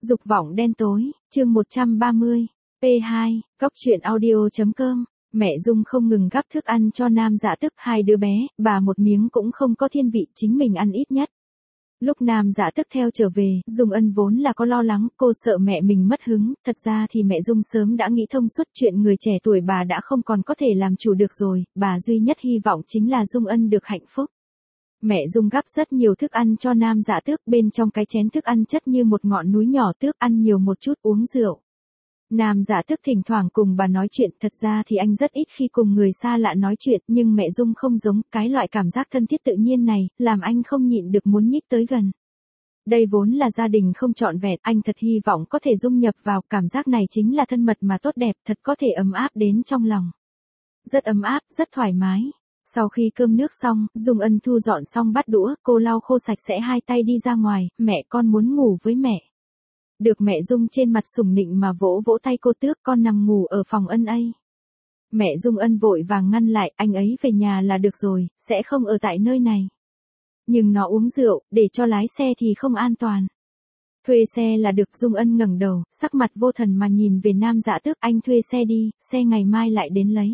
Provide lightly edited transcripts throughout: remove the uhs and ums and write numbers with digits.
Dục vọng đen tối, chương 130, P2, Cóc truyện audio.com. Mẹ Dung không ngừng gắp thức ăn cho Nam Dạ Tức hai đứa bé, bà một miếng cũng không có thiên vị, chính mình ăn ít nhất. Lúc Nam Dạ Tức theo trở về, Dung Ân vốn là có lo lắng, cô sợ mẹ mình mất hứng, thật ra thì mẹ Dung sớm đã nghĩ thông suốt chuyện người trẻ tuổi bà đã không còn có thể làm chủ được rồi, bà duy nhất hy vọng chính là Dung Ân được hạnh phúc. Mẹ Dung gắp rất nhiều thức ăn cho Nam Dạ Tước, bên trong cái chén thức ăn chất như một ngọn núi nhỏ, Tước ăn nhiều một chút uống rượu. Nam Dạ Tước thỉnh thoảng cùng bà nói chuyện, thật ra thì anh rất ít khi cùng người xa lạ nói chuyện, nhưng mẹ Dung không giống, cái loại cảm giác thân thiết tự nhiên này, làm anh không nhịn được muốn nhích tới gần. Đây vốn là gia đình không trọn vẹn, anh thật hy vọng có thể dung nhập vào, cảm giác này chính là thân mật mà tốt đẹp, thật có thể ấm áp đến trong lòng. Rất ấm áp, rất thoải mái. Sau khi cơm nước xong, Dung Ân thu dọn xong bát đũa, cô lau khô sạch sẽ hai tay đi ra ngoài, mẹ con muốn ngủ với mẹ. Được mẹ Dung trên mặt sủng nịnh mà vỗ vỗ tay cô, Tước con nằm ngủ ở phòng Ân ấy. Mẹ Dung Ân vội vàng ngăn lại, anh ấy về nhà là được rồi, sẽ không ở tại nơi này. Nhưng nó uống rượu, để cho lái xe thì không an toàn. Thuê xe là được. Dung Ân ngẩng đầu, sắc mặt vô thần mà nhìn về Nam Dạ Tước, anh thuê xe đi, xe ngày mai lại đến lấy.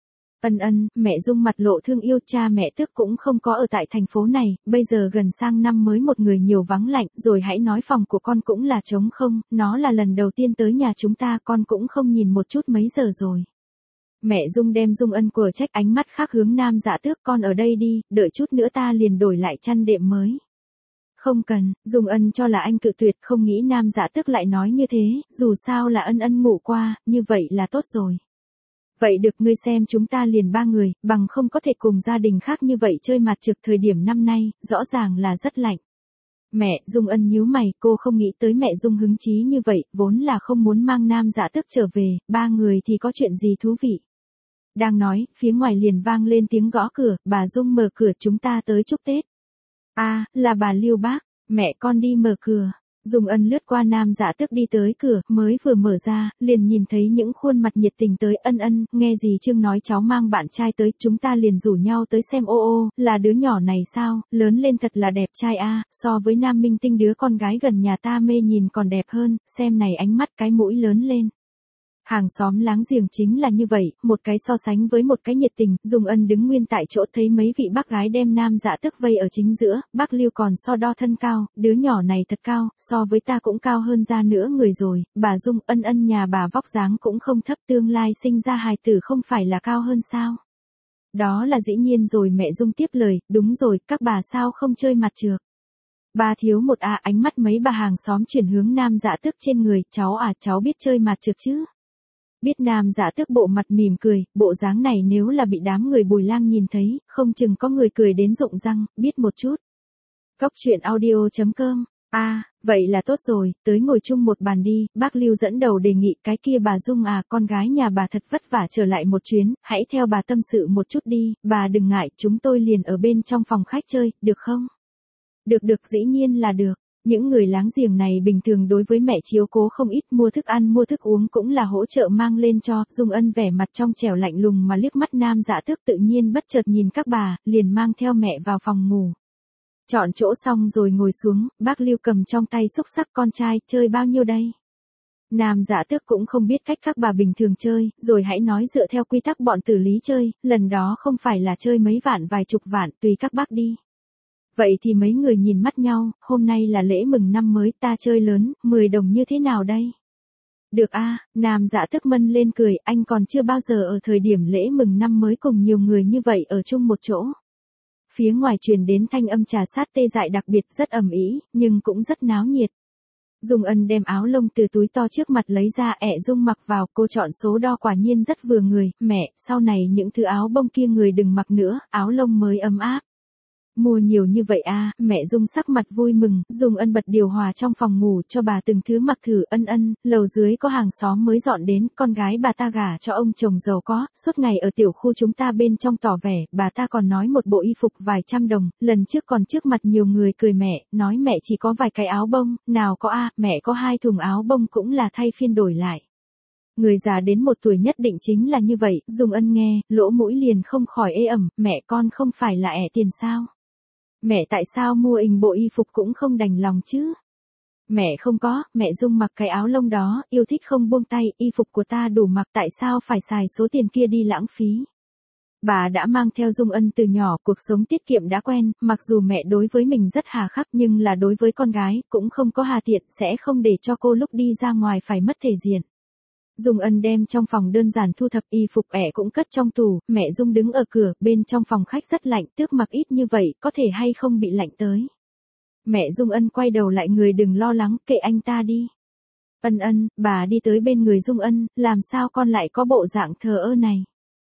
Ân, mẹ Dung mặt lộ thương yêu, cha mẹ Tước cũng không có ở tại thành phố này, bây giờ gần sang năm mới một người nhiều vắng lạnh, rồi hãy nói phòng của con cũng là trống không, nó là lần đầu tiên tới nhà chúng ta, con cũng không nhìn một chút mấy giờ rồi. Mẹ Dung đem Dung Ân quở trách, ánh mắt khác hướng Nam Dạ Tước, con ở đây đi, đợi chút nữa ta liền đổi lại chăn đệm mới. Không cần, Dung Ân cho là anh cự tuyệt, không nghĩ Nam Dạ Tước lại nói như thế, dù sao là Ân ngủ qua, như vậy là tốt rồi. Vậy được, ngươi xem chúng ta liền ba người, bằng không có thể cùng gia đình khác như vậy chơi mặt trược, thời điểm năm nay, rõ ràng là rất lạnh. Mẹ, Dung Ân nhíu mày, cô không nghĩ tới mẹ Dung hứng chí như vậy, vốn là không muốn mang Nam Dạ Tước trở về, ba người thì có chuyện gì thú vị. Đang nói, phía ngoài liền vang lên tiếng gõ cửa, bà Dung mở cửa, chúng ta tới chúc Tết. À, là bà Lưu Bác, mẹ con đi mở cửa. Dung Ân lướt qua Nam Dạ Tước đi tới cửa, mới vừa mở ra, liền nhìn thấy những khuôn mặt nhiệt tình tới. Ân, nghe dì Trương nói cháu mang bạn trai tới, chúng ta liền rủ nhau tới xem. Ô, là đứa nhỏ này sao, lớn lên thật là đẹp trai a, so với nam minh tinh đứa con gái gần nhà ta mê nhìn còn đẹp hơn, xem này ánh mắt cái mũi lớn lên. Hàng xóm láng giềng chính là như vậy, một cái so sánh với một cái nhiệt tình. Dung Ân đứng nguyên tại chỗ, thấy mấy vị bác gái đem Nam Dạ Tước vây ở chính giữa, bác Lưu còn so đo thân cao, đứa nhỏ này thật cao, so với ta cũng cao hơn ra nữa người rồi. Bà Dung, Ân nhà bà vóc dáng cũng không thấp, tương lai sinh ra hài tử không phải là cao hơn sao? Đó là dĩ nhiên rồi. Mẹ Dung tiếp lời, đúng rồi, các bà sao không chơi mặt trược? Ba thiếu một ánh mắt mấy bà hàng xóm chuyển hướng Nam Dạ Tước trên người, cháu biết chơi mặt trược chứ? Biết. Nam Dạ Tước bộ mặt mỉm cười, bộ dáng này nếu là bị đám người Bùi Lang nhìn thấy, không chừng có người cười đến rụng răng, biết một chút. Cóc truyện audio.com. Vậy là tốt rồi, tới ngồi chung một bàn đi, bác Lưu dẫn đầu đề nghị. Cái kia bà Dung con gái nhà bà thật vất vả trở lại một chuyến, hãy theo bà tâm sự một chút đi, bà đừng ngại, chúng tôi liền ở bên trong phòng khách chơi, được không? Được, dĩ nhiên là được. Những người láng giềng này bình thường đối với mẹ chiếu cố không ít, mua thức ăn mua thức uống cũng là hỗ trợ mang lên cho. Dung Ân vẻ mặt trong trẻo lạnh lùng mà liếc mắt Nam Dạ Tước, tự nhiên bất chợt nhìn các bà, liền mang theo mẹ vào phòng ngủ. Chọn chỗ xong rồi ngồi xuống, bác Lưu cầm trong tay xúc xắc, con trai, chơi bao nhiêu đây? Nam Dạ Tước cũng không biết cách các bà bình thường chơi, rồi hãy nói dựa theo quy tắc bọn tử lý chơi, lần đó không phải là chơi mấy vạn vài chục vạn, tùy các bác đi. Vậy thì mấy người nhìn mắt nhau, hôm nay là lễ mừng năm mới, ta chơi lớn, 10 đồng như thế nào đây? Được Nam Dạ Tước mân lên cười, anh còn chưa bao giờ ở thời điểm lễ mừng năm mới cùng nhiều người như vậy ở chung một chỗ. Phía ngoài truyền đến thanh âm trà sát tê dại đặc biệt, rất ầm ĩ, nhưng cũng rất náo nhiệt. Dung Ân đem áo lông từ túi to trước mặt lấy ra, Dung mặc vào, cô chọn số đo quả nhiên rất vừa người. Mẹ, sau này những thứ áo bông kia người đừng mặc nữa, áo lông mới ấm áp. Mua nhiều như vậy mẹ Dung sắc mặt vui mừng. Dung Ân bật điều hòa trong phòng ngủ cho bà từng thứ mặc thử. Ân, lầu dưới có hàng xóm mới dọn đến, con gái bà ta gả cho ông chồng giàu có, suốt ngày ở tiểu khu chúng ta bên trong tỏ vẻ, bà ta còn nói một bộ y phục vài trăm đồng, lần trước còn trước mặt nhiều người cười mẹ, nói mẹ chỉ có vài cái áo bông, nào có mẹ có 2 thùng áo bông cũng là thay phiên đổi lại. Người già đến một tuổi nhất định chính là như vậy. Dung Ân nghe, lỗ mũi liền không khỏi ê ẩm, mẹ con không phải là tiền sao? Mẹ tại sao mua bộ y phục cũng không đành lòng chứ? Mẹ không có, mẹ Dung mặc cái áo lông đó, yêu thích không buông tay, y phục của ta đủ mặc, tại sao phải xài số tiền kia đi lãng phí. Bà đã mang theo Dung Ân từ nhỏ, cuộc sống tiết kiệm đã quen, mặc dù mẹ đối với mình rất hà khắc nhưng là đối với con gái, cũng không có hà tiện, sẽ không để cho cô lúc đi ra ngoài phải mất thể diện. Dung Ân đem trong phòng đơn giản thu thập y phục ẻ cũng cất trong tủ, mẹ Dung đứng ở cửa, bên trong phòng khách rất lạnh, tước mặc ít như vậy, có thể hay không bị lạnh tới. Mẹ Dung Ân quay đầu lại, người đừng lo lắng, kệ anh ta đi. Ân Ân, bà đi tới bên người Dung Ân, làm sao con lại có bộ dạng thờ ơ này.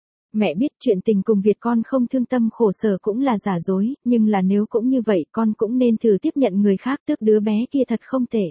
Mẹ biết chuyện tình cùng Việt con không thương tâm khổ sở cũng là giả dối, nhưng là nếu cũng như vậy con cũng nên thử tiếp nhận người khác, tước đứa bé kia thật không tệ.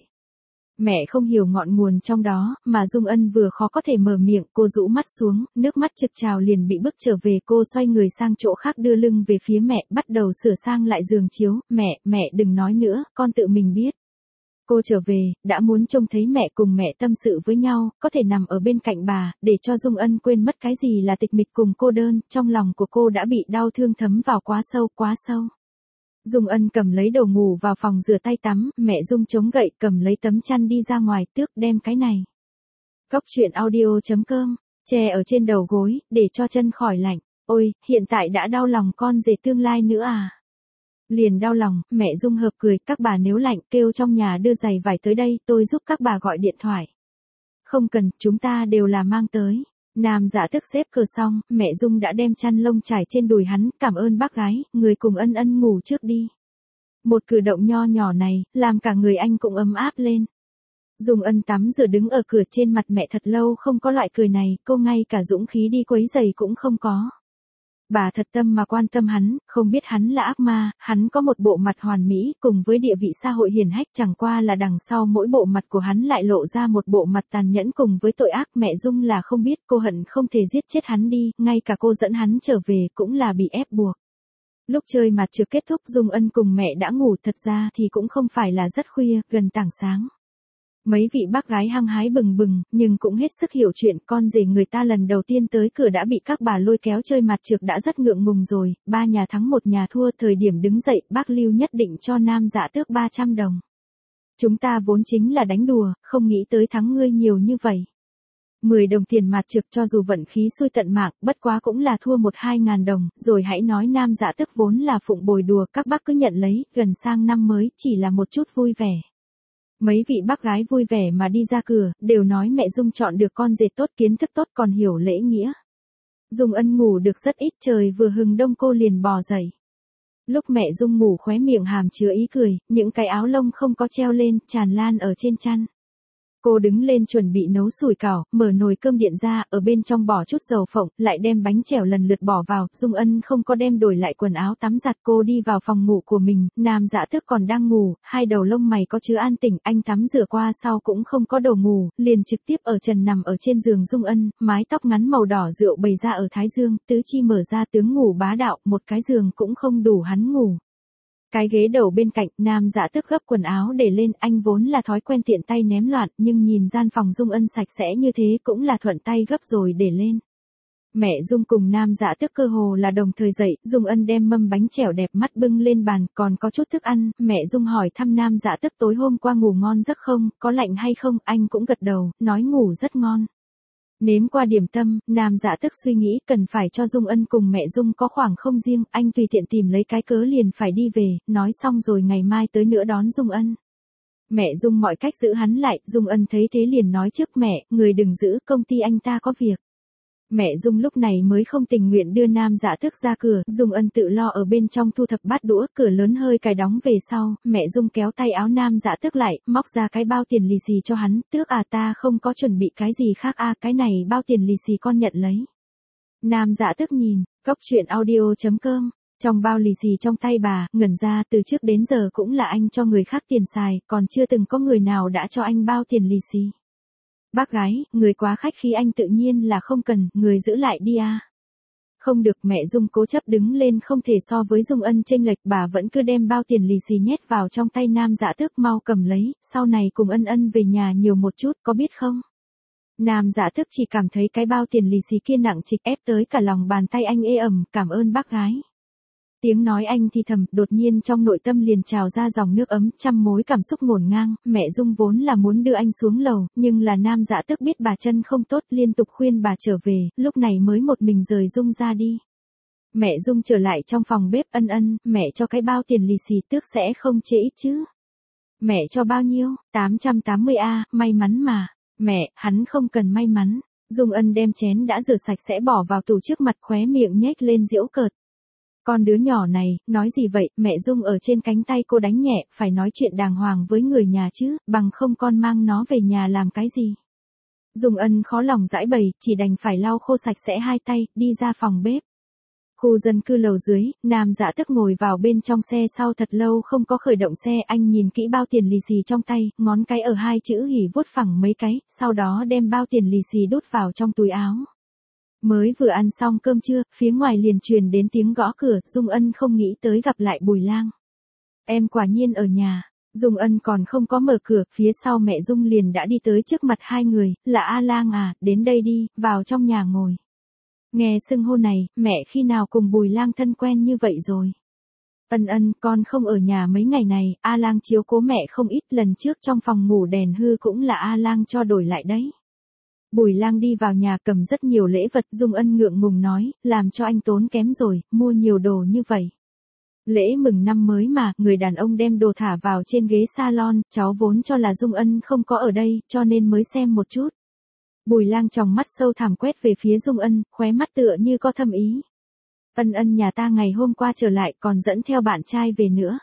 Mẹ không hiểu ngọn nguồn trong đó, mà Dung Ân vừa khó có thể mở miệng, cô rũ mắt xuống, nước mắt trực trào liền bị bức trở về, cô xoay người sang chỗ khác đưa lưng về phía mẹ, bắt đầu sửa sang lại giường chiếu, mẹ đừng nói nữa, con tự mình biết. Cô trở về, đã muốn trông thấy mẹ cùng mẹ tâm sự với nhau, có thể nằm ở bên cạnh bà, để cho Dung Ân quên mất cái gì là tịch mịch cùng cô đơn, trong lòng của cô đã bị đau thương thấm vào quá sâu, quá sâu. Dung Ân cầm lấy đồ ngủ vào phòng rửa tay tắm, mẹ Dung chống gậy cầm lấy tấm chăn đi ra ngoài, tước đem cái này. Cóc truyện audio.com, che ở trên đầu gối, để cho chân khỏi lạnh. Ôi, hiện tại đã đau lòng con rể tương lai nữa à? Liền đau lòng, mẹ Dung hợp cười, các bà nếu lạnh kêu trong nhà đưa giày vải tới đây, tôi giúp các bà gọi điện thoại. Không cần, chúng ta đều là mang tới. Nam Dạ Tước xếp cờ xong, mẹ Dung đã đem chăn lông trải trên đùi hắn, cảm ơn bác gái, người cùng Ân Ân ngủ trước đi. Một cử động nho nhỏ này, làm cả người anh cũng ấm áp lên. Dung Ân tắm rửa đứng ở cửa, trên mặt mẹ thật lâu không có loại cười này, cô ngay cả dũng khí đi quấy giày cũng không có. Bà thật tâm mà quan tâm hắn, không biết hắn là ác ma, hắn có một bộ mặt hoàn mỹ, cùng với địa vị xã hội hiển hách, chẳng qua là đằng sau mỗi bộ mặt của hắn lại lộ ra một bộ mặt tàn nhẫn cùng với tội ác. Mẹ Dung là không biết, cô hận không thể giết chết hắn đi, ngay cả cô dẫn hắn trở về cũng là bị ép buộc. Lúc chơi mặt trược kết thúc, Dung Ân cùng mẹ đã ngủ, thật ra thì cũng không phải là rất khuya, gần tảng sáng. Mấy vị bác gái hăng hái bừng bừng, nhưng cũng hết sức hiểu chuyện, con rể người ta lần đầu tiên tới cửa đã bị các bà lôi kéo chơi mặt trược đã rất ngượng ngùng rồi, 3 nhà thắng 1 nhà thua, thời điểm đứng dậy, bác Lưu nhất định cho Nam Dạ Tước 300 đồng. Chúng ta vốn chính là đánh đùa, không nghĩ tới thắng ngươi nhiều như vậy. 10 đồng tiền mặt trược, cho dù vận khí xui tận mạng, bất quá cũng là thua 1-2 ngàn đồng, rồi hãy nói Nam Dạ Tước vốn là phụng bồi đùa, các bác cứ nhận lấy, gần sang năm mới, chỉ là một chút vui vẻ. Mấy vị bác gái vui vẻ mà đi ra cửa, đều nói mẹ Dung chọn được con rể tốt, kiến thức tốt, còn hiểu lễ nghĩa. Dung Ân ngủ được rất ít, trời vừa hừng đông cô liền bò dậy. Lúc mẹ Dung ngủ khóe miệng hàm chứa ý cười, những cái áo lông không có treo lên, tràn lan ở trên chăn. Cô đứng lên chuẩn bị nấu sủi cảo, mở nồi cơm điện ra, ở bên trong bỏ chút dầu phộng, lại đem bánh chèo lần lượt bỏ vào. Dung Ân không có đem đổi lại quần áo tắm giặt, cô đi vào phòng ngủ của mình, Nam Dạ Tước còn đang ngủ, hai đầu lông mày có chứa an tỉnh, anh tắm rửa qua sau cũng không có đồ ngủ, liền trực tiếp ở trần nằm ở trên giường Dung Ân, mái tóc ngắn màu đỏ rượu bày ra ở thái dương, tứ chi mở ra, tướng ngủ bá đạo, một cái giường cũng không đủ hắn ngủ. Cái ghế đầu bên cạnh, Nam Dạ Tước gấp quần áo để lên, anh vốn là thói quen tiện tay ném loạn, nhưng nhìn gian phòng Dung Ân sạch sẽ như thế cũng là thuận tay gấp rồi để lên. Mẹ Dung cùng Nam Dạ Tước cơ hồ là đồng thời dậy, Dung Ân đem mâm bánh chèo đẹp mắt bưng lên bàn, còn có chút thức ăn, mẹ Dung hỏi thăm Nam Dạ Tước tối hôm qua ngủ ngon giấc không, có lạnh hay không, anh cũng gật đầu, nói ngủ rất ngon. Nếm qua điểm tâm, Nam Dạ Tước suy nghĩ cần phải cho Dung Ân cùng mẹ Dung có khoảng không riêng, anh tùy tiện tìm lấy cái cớ liền phải đi về, nói xong rồi ngày mai tới nữa đón Dung Ân. Mẹ Dung mọi cách giữ hắn lại, Dung Ân thấy thế liền nói trước mẹ, người đừng giữ, công ty anh ta có việc. Mẹ Dung lúc này mới không tình nguyện đưa Nam Dạ Tước ra cửa, Dung Ân tự lo ở bên trong thu thập bát đũa, cửa lớn hơi cài đóng về sau, mẹ Dung kéo tay áo Nam Dạ Tước lại, móc ra cái bao tiền lì xì cho hắn, Tước à, ta không có chuẩn bị cái gì khác à, cái này bao tiền lì xì con nhận lấy. Nam Dạ Tước nhìn, cóc truyện audio.com, trong bao lì xì trong tay bà, ngẩn ra, từ trước đến giờ cũng là anh cho người khác tiền xài, còn chưa từng có người nào đã cho anh bao tiền lì xì. Bác gái, người quá khách khí, anh tự nhiên là không cần, người giữ lại đi à. Không được, mẹ Dung cố chấp đứng lên, không thể so với Dung Ân chênh lệch, bà vẫn cứ đem bao tiền lì xì nhét vào trong tay Nam Dạ Tước, mau cầm lấy, sau này cùng Ân Ân về nhà nhiều một chút, có biết không? Nam Dạ Tước chỉ cảm thấy cái bao tiền lì xì kia nặng trịch ép tới cả lòng bàn tay anh, ê ẩm, cảm ơn bác gái. Tiếng nói anh thì thầm, đột nhiên trong nội tâm liền trào ra dòng nước ấm, trăm mối cảm xúc ngổn ngang, mẹ Dung vốn là muốn đưa anh xuống lầu, nhưng là Nam Dạ Tước biết bà chân không tốt, liên tục khuyên bà trở về, lúc này mới một mình rời Dung ra đi. Mẹ Dung trở lại trong phòng bếp, ân ân, mẹ cho cái bao tiền lì xì Tước sẽ không chê ít chứ. Mẹ cho bao nhiêu? 880 may mắn mà. Mẹ, hắn không cần may mắn. Dung Ân đem chén đã rửa sạch sẽ bỏ vào tủ trước mặt, khóe miệng nhếch lên giễu cợt. Con đứa nhỏ này, nói gì vậy, mẹ Dung ở trên cánh tay cô đánh nhẹ, phải nói chuyện đàng hoàng với người nhà chứ, bằng không con mang nó về nhà làm cái gì. Dung Ân khó lòng giãi bày, chỉ đành phải lau khô sạch sẽ hai tay, đi ra phòng bếp. Khu dân cư lầu dưới, Nam Dạ Tước ngồi vào bên trong xe sau thật lâu không có khởi động xe, anh nhìn kỹ bao tiền lì xì trong tay, ngón cái ở hai chữ hỉ vuốt phẳng mấy cái, sau đó đem bao tiền lì xì đút vào trong túi áo. Mới vừa ăn xong cơm trưa, phía ngoài liền truyền đến tiếng gõ cửa, Dung Ân không nghĩ tới gặp lại Bùi Lang. Em quả nhiên ở nhà. Dung Ân còn không có mở cửa, phía sau mẹ Dung liền đã đi tới trước mặt hai người, là A Lang à, đến đây đi, vào trong nhà ngồi. Nghe xưng hô này, mẹ khi nào cùng Bùi Lang thân quen như vậy rồi? Ân ân, con không ở nhà mấy ngày này, A Lang chiếu cố mẹ không ít, lần trước trong phòng ngủ đèn hư cũng là A Lang cho đổi lại đấy. Bùi Lang đi vào nhà cầm rất nhiều lễ vật, Dung Ân ngượng ngùng nói, làm cho anh tốn kém rồi, mua nhiều đồ như vậy. Lễ mừng năm mới mà, người đàn ông đem đồ thả vào trên ghế salon, cháu vốn cho là Dung Ân không có ở đây, cho nên mới xem một chút. Bùi Lang tròng mắt sâu thẳm quét về phía Dung Ân, khóe mắt tựa như có thâm ý. Ân ân nhà ta ngày hôm qua trở lại còn dẫn theo bạn trai về nữa.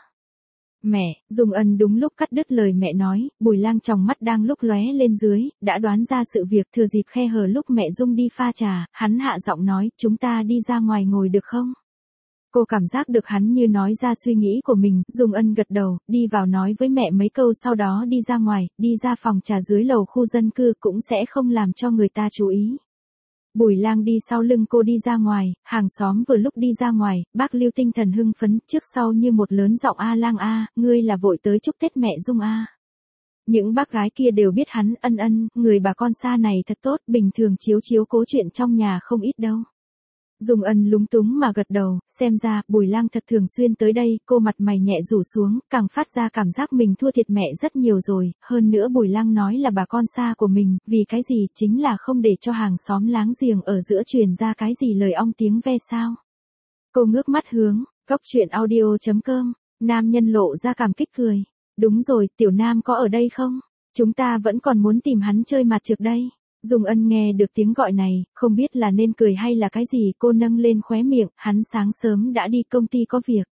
Mẹ, Dung Ân đúng lúc cắt đứt lời mẹ nói, Bùi Lang tròng mắt đang lúc lóe lên dưới, đã đoán ra sự việc, thừa dịp khe hở lúc mẹ Dung đi pha trà, hắn hạ giọng nói, chúng ta đi ra ngoài ngồi được không? Cô cảm giác được hắn như nói ra suy nghĩ của mình, Dung Ân gật đầu, đi vào nói với mẹ mấy câu sau đó đi ra ngoài, đi ra phòng trà dưới lầu khu dân cư cũng sẽ không làm cho người ta chú ý. Bùi Lang đi sau lưng cô đi ra ngoài, hàng xóm vừa lúc đi ra ngoài, bác Lưu tinh thần hưng phấn, trước sau như một lớn giọng A Lang a, ngươi là vội tới chúc Tết mẹ Dung a. Những bác gái kia đều biết hắn, ân ân, người bà con xa này thật tốt, bình thường chiếu cố chuyện trong nhà không ít đâu. Dung Ân lúng túng mà gật đầu, xem ra, Bùi Lang thật thường xuyên tới đây, cô mặt mày nhẹ rủ xuống, càng phát ra cảm giác mình thua thiệt mẹ rất nhiều rồi, hơn nữa Bùi Lang nói là bà con xa của mình, vì cái gì, chính là không để cho hàng xóm láng giềng ở giữa truyền ra cái gì lời ong tiếng ve sao. Cô ngước mắt hướng, coctruyện.audio.com, nam nhân lộ ra cảm kích cười. Đúng rồi, Tiểu Nam có ở đây không? Chúng ta vẫn còn muốn tìm hắn chơi mặt trược đây. Dung Ân nghe được tiếng gọi này, không biết là nên cười hay là cái gì, cô nâng lên khóe miệng, hắn sáng sớm đã đi công ty có việc.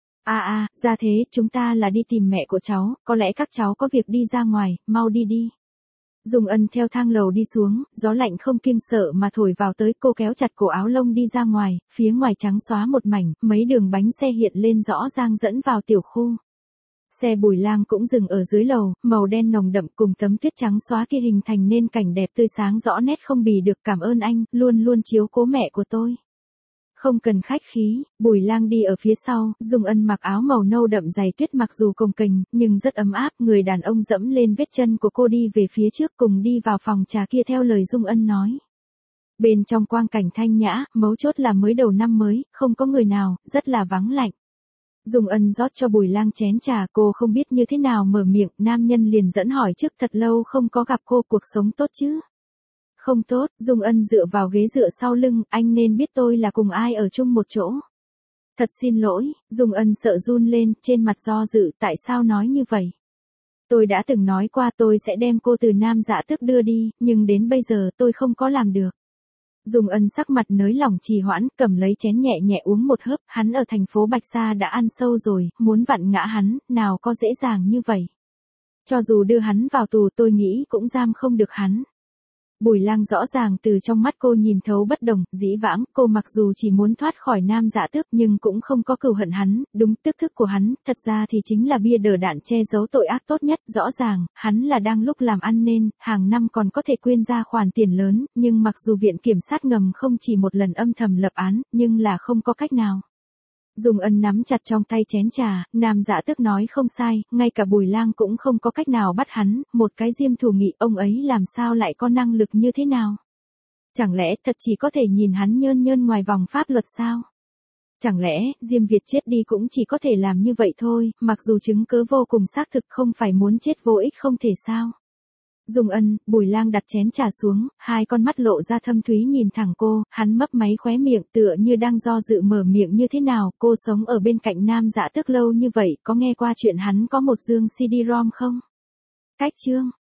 Ra thế, chúng ta là đi tìm mẹ của cháu, có lẽ các cháu có việc đi ra ngoài, mau đi đi. Dung Ân theo thang lầu đi xuống, gió lạnh không kiêng sợ mà thổi vào tới, cô kéo chặt cổ áo lông đi ra ngoài, phía ngoài trắng xóa một mảnh, mấy đường bánh xe hiện lên rõ ràng dẫn vào tiểu khu. Xe Bùi Lang cũng dừng ở dưới lầu, màu đen nồng đậm cùng tấm tuyết trắng xóa kia hình thành nên cảnh đẹp tươi sáng rõ nét không bì được, cảm ơn anh, luôn luôn chiếu cố mẹ của tôi. Không cần khách khí, Bùi Lang đi ở phía sau, Dung Ân mặc áo màu nâu đậm dày tuyết mặc dù cồng kềnh, nhưng rất ấm áp, người đàn ông dẫm lên vết chân của cô đi về phía trước cùng đi vào phòng trà kia theo lời Dung Ân nói. Bên trong quang cảnh thanh nhã, mấu chốt là mới đầu năm mới, không có người nào, rất là vắng lạnh. Dung Ân rót cho Bùi Lang chén trà, cô không biết như thế nào mở miệng, nam nhân liền dẫn hỏi trước, thật lâu không có gặp cô, cuộc sống tốt chứ? Không tốt, Dung Ân dựa vào ghế dựa sau lưng, anh nên biết tôi là cùng ai ở chung một chỗ. Thật xin lỗi, Dung Ân sợ run lên, trên mặt do dự, tại sao nói như vậy? Tôi đã từng nói qua tôi sẽ đem cô từ Nam Dạ Tước đưa đi, nhưng đến bây giờ tôi không có làm được. Dung Ân sắc mặt nới lỏng trì hoãn, cầm lấy chén nhẹ nhẹ uống một hớp, hắn ở thành phố Bạch Sa đã ăn sâu rồi, muốn vặn ngã hắn, nào có dễ dàng như vậy. Cho dù đưa hắn vào tù tôi nghĩ cũng giam không được hắn. Bùi Lang rõ ràng từ trong mắt cô nhìn thấu bất đồng, dĩ vãng, cô mặc dù chỉ muốn thoát khỏi Nam Dạ Tước nhưng cũng không có cừu hận hắn, đúng tức thức của hắn, thật ra thì chính là bia đỡ đạn che giấu tội ác tốt nhất, rõ ràng, hắn là đang lúc làm ăn nên, hàng năm còn có thể quyên ra khoản tiền lớn, nhưng mặc dù viện kiểm sát ngầm không chỉ một lần âm thầm lập án, nhưng là không có cách nào. Dung Ân nắm chặt trong tay chén trà, Nam Dạ Tước nói không sai, ngay cả Bùi Lang cũng không có cách nào bắt hắn, một cái diêm thủ nghị, ông ấy làm sao lại có năng lực như thế nào? Chẳng lẽ thật chỉ có thể nhìn hắn nhơn nhơn ngoài vòng pháp luật sao? Chẳng lẽ, Diêm Việt chết đi cũng chỉ có thể làm như vậy thôi, mặc dù chứng cớ vô cùng xác thực không phải muốn chết vô ích không thể sao. Dung Ân, Bùi Lang đặt chén trà xuống, hai con mắt lộ ra thâm thúy nhìn thẳng cô, hắn mấp máy khóe miệng tựa như đang do dự mở miệng như thế nào, cô sống ở bên cạnh Nam Dạ Tước lâu như vậy, có nghe qua chuyện hắn có một dương CD-ROM không? Cách chương